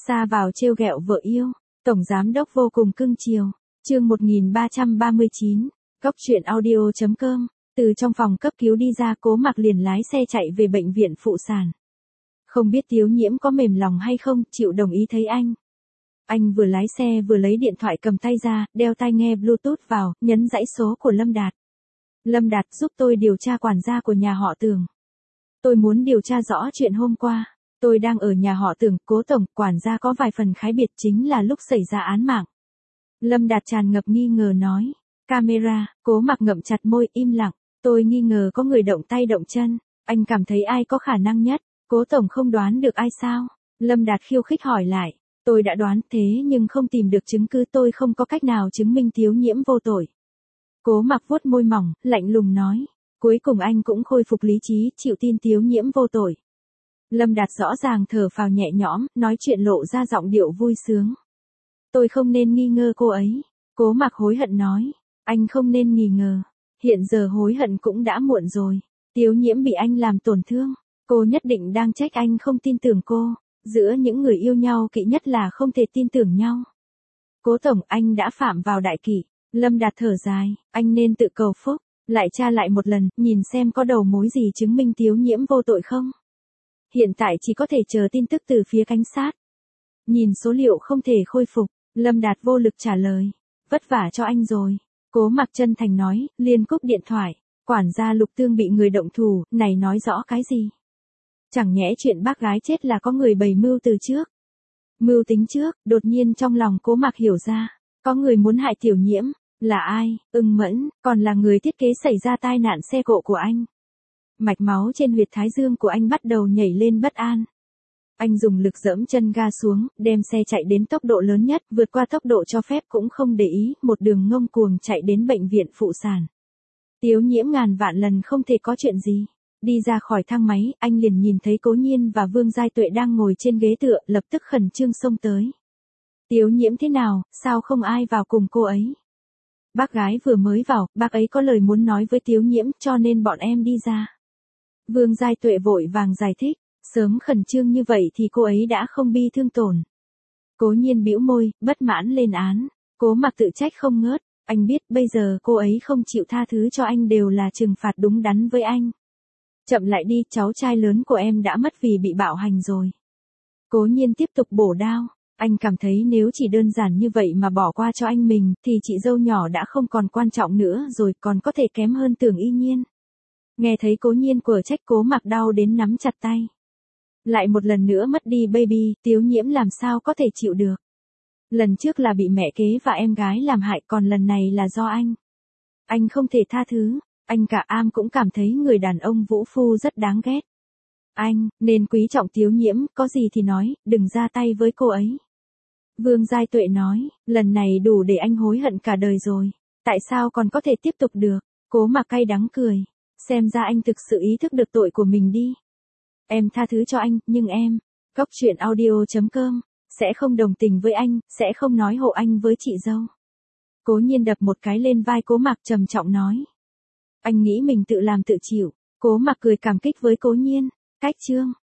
Xa vào trêu ghẹo vợ yêu, tổng giám đốc vô cùng cưng chiều. Chương 1339, Cốc truyện audio.com. Từ trong phòng cấp cứu đi ra, Cố Mặc liền lái xe chạy về bệnh viện phụ sản. Không biết Tiếu Nhiễm có mềm lòng hay không, chịu đồng ý thấy anh. Anh vừa lái xe vừa lấy điện thoại cầm tay ra, đeo tai nghe Bluetooth vào, nhấn dãy số của Lâm Đạt. Lâm Đạt, giúp tôi điều tra quản gia của nhà họ Tường. Tôi muốn điều tra rõ chuyện hôm qua. Tôi đang ở nhà họ Tường, Cố tổng, quản gia có vài phần khái biệt, chính là lúc xảy ra án mạng. Lâm Đạt tràn ngập nghi ngờ nói. Camera, Cố Mặc ngậm chặt môi, im lặng. Tôi nghi ngờ có người động tay động chân. Anh cảm thấy ai có khả năng nhất? Cố tổng không đoán được ai sao? Lâm Đạt khiêu khích hỏi lại. Tôi đã đoán thế nhưng không tìm được chứng cứ, tôi không có cách nào chứng minh Tiếu Nhiễm vô tội. Cố Mặc vuốt môi mỏng, lạnh lùng nói. Cuối cùng anh cũng khôi phục lý trí, chịu tin Tiếu Nhiễm vô tội. Lâm Đạt rõ ràng thở phào nhẹ nhõm, nói chuyện lộ ra giọng điệu vui sướng. Tôi không nên nghi ngờ cô ấy. Cố Mặc hối hận nói. Anh không nên nghi ngờ. Hiện giờ hối hận cũng đã muộn rồi. Tiếu Nhiễm bị anh làm tổn thương. Cô nhất định đang trách anh không tin tưởng cô. Giữa những người yêu nhau kỵ nhất là không thể tin tưởng nhau. Cố tổng, anh đã phạm vào đại kỷ. Lâm Đạt thở dài, anh nên tự cầu phúc. Lại tra lại một lần, nhìn xem có đầu mối gì chứng minh Tiếu Nhiễm vô tội không. Hiện tại chỉ có thể chờ tin tức từ phía cảnh sát. Nhìn số liệu không thể khôi phục, Lâm Đạt vô lực trả lời. Vất vả cho anh rồi. Cố Mặc chân thành nói, liền cúp điện thoại. Quản gia Lục Tương bị người động thủ, này nói rõ cái gì? Chẳng nhẽ chuyện bác gái chết là có người bày mưu từ trước. Mưu tính trước, đột nhiên trong lòng Cố Mặc hiểu ra. Có người muốn hại Tiểu Nhiễm. Là ai? Ưng Mẫn, còn là người thiết kế xảy ra tai nạn xe cộ của anh. Mạch máu trên huyệt thái dương của anh bắt đầu nhảy lên bất an. Anh dùng lực giẫm chân ga xuống, đem xe chạy đến tốc độ lớn nhất, vượt qua tốc độ cho phép cũng không để ý, một đường ngông cuồng chạy đến bệnh viện phụ sản. Tiếu Nhiễm ngàn vạn lần không thể có chuyện gì. Đi ra khỏi thang máy, anh liền nhìn thấy Cố Nhiên và Vương Giai Tuệ đang ngồi trên ghế tựa, lập tức khẩn trương xông tới. Tiếu Nhiễm thế nào, sao không ai vào cùng cô ấy? Bác gái vừa mới vào, bác ấy có lời muốn nói với Tiếu Nhiễm, cho nên bọn em đi ra. Vương Giai Tuệ vội vàng giải thích, sớm khẩn trương như vậy thì cô ấy đã không bi thương tổn. Cố Nhiên bĩu môi, bất mãn lên án. Cố Mặc tự trách không ngớt, anh biết bây giờ cô ấy không chịu tha thứ cho anh đều là trừng phạt đúng đắn với anh. Chậm lại đi, cháu trai lớn của em đã mất vì bị bạo hành rồi. Cố Nhiên tiếp tục bổ đao. Anh cảm thấy nếu chỉ đơn giản như vậy mà bỏ qua cho anh mình, thì chị dâu nhỏ đã không còn quan trọng nữa rồi, còn có thể kém hơn Tưởng Y Nhiên. Nghe thấy Cố Nhiên quở trách, Cố Mặc đau đến nắm chặt tay. Lại một lần nữa mất đi baby, Tiếu Nhiễm làm sao có thể chịu được. Lần trước là bị mẹ kế và em gái làm hại, còn lần này là do anh. Anh không thể tha thứ, anh cả am cũng cảm thấy người đàn ông vũ phu rất đáng ghét. Anh, nên quý trọng Tiếu Nhiễm, có gì thì nói, đừng ra tay với cô ấy. Vương Giai Tuệ nói, lần này đủ để anh hối hận cả đời rồi. Tại sao còn có thể tiếp tục được? Cố Mặc cay đắng cười. Xem ra anh thực sự ý thức được tội của mình đi. Em tha thứ cho anh, nhưng em, Cốc truyện audio.com, sẽ không đồng tình với anh, sẽ không nói hộ anh với chị dâu. Cố Nhiên đập một cái lên vai Cố Mặc trầm trọng nói. Anh nghĩ mình tự làm tự chịu. Cố Mặc cười cảm kích với Cố Nhiên. Cách chương.